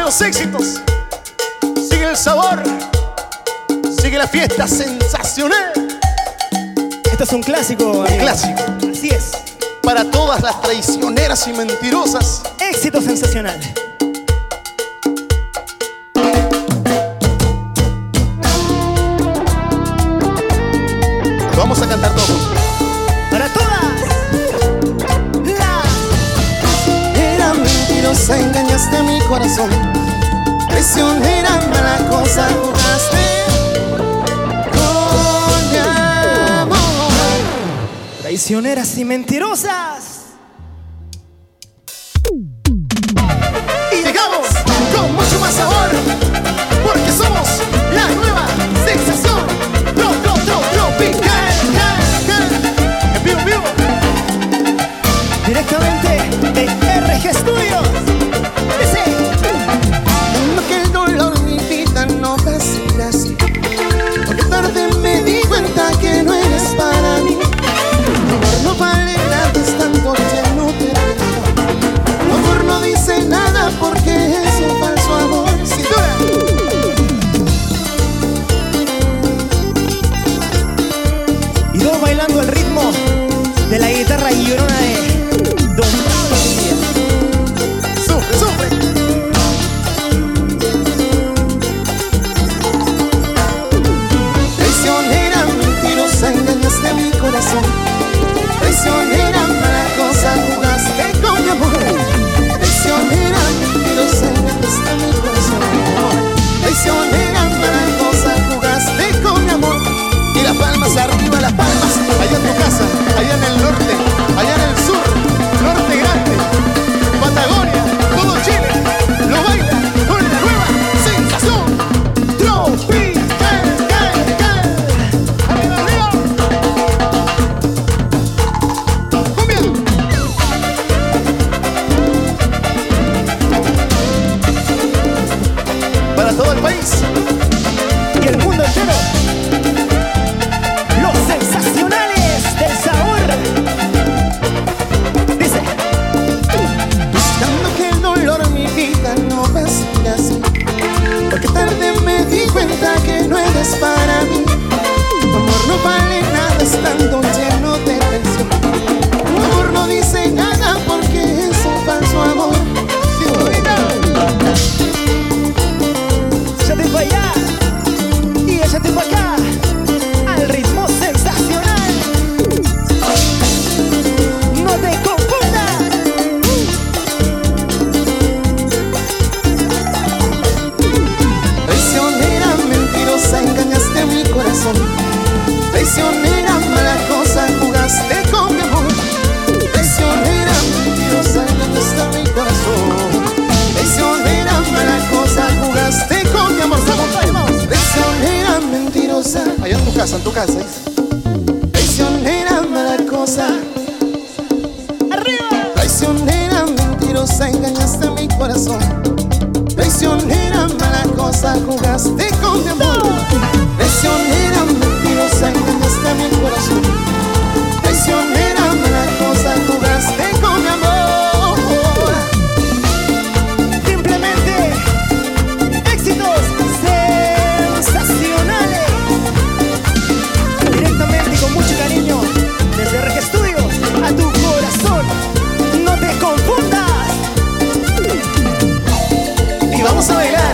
los éxitos, sigue el sabor, sigue la fiesta sensacional. Esto es un clásico, Un amigo. clásico Así es. para todas las traicioneras y mentirosas. Éxito sensacional. Vamos a cantar todos juntos. Para todas las... Era mentirosa, engañaste mi corazón. Traicionera, mala cosa, jugaste con mi amor. Traicioneras y mentirosas. Y llegamos con mucho más sabor, porque somos la nueva sensación. Tropical. En vivo, en vivo. Directamente de RG Studios. Dice. No que el dolor mi vida no va a ser así, porque tarde me di cuenta que no eres para mí. Tu amor no vale nada, es tanto que no te dejo. Tu amor no dice nada porque es un falso amor. Sin duda. Y todos bailando el ritmo de la guitarra llorona de Don Pablo Díaz. Sufre, sufre. Traicionera, mentirosa, engañaste mi corazón. Traicionera, mala cosa, jugaste con mi amor. Traicionera, mentirosa, engañaste mi corazón. Traicionera, mala cosa, jugaste con mi amor. Y las palmas arriba, las palmas. Allá en tu casa, allá en el norte, allá en el sur, norte grande, Patagonia, todo Chile, lo baila con la nueva sensación. Tropical. Arriba, arriba. Cumbia. Para todo el país. Y el mundo entero. Los sensacionales del sabor. Dice. Buscando que el dolor mi vida no va a ser así, porque tarde me di cuenta que no eres para mí. Tu amor no vale nada, estando lleno de traición. Tu amor no dice nada porque es un falso amor. Échate pa' allá y échate pa' acá al ritmo sensacional. No te confundas. Traicionera, mentirosa, engañaste mi corazón. Traicionera, mala cosa, jugaste con mi amor. Traicionera, mentirosa, engañaste mi corazón. Traicionera, mala cosa, jugaste con mi amor. Traicionera, mentirosa. Allá en tu casa, dice. Traicionera, mala cosa. Arriba. Traicionera, mentirosa, engañaste mi corazón. Traicionera, mala cosa, jugaste con mi amor. Traicionera, mentirosa, engañaste mi corazón. Traicionera, mala cosa, jugaste con mi amor. Simplemente éxitos sensacionales. Directamente y con mucho cariño desde RG Studios a tu corazón. No te confundas. Y vamos a bailar.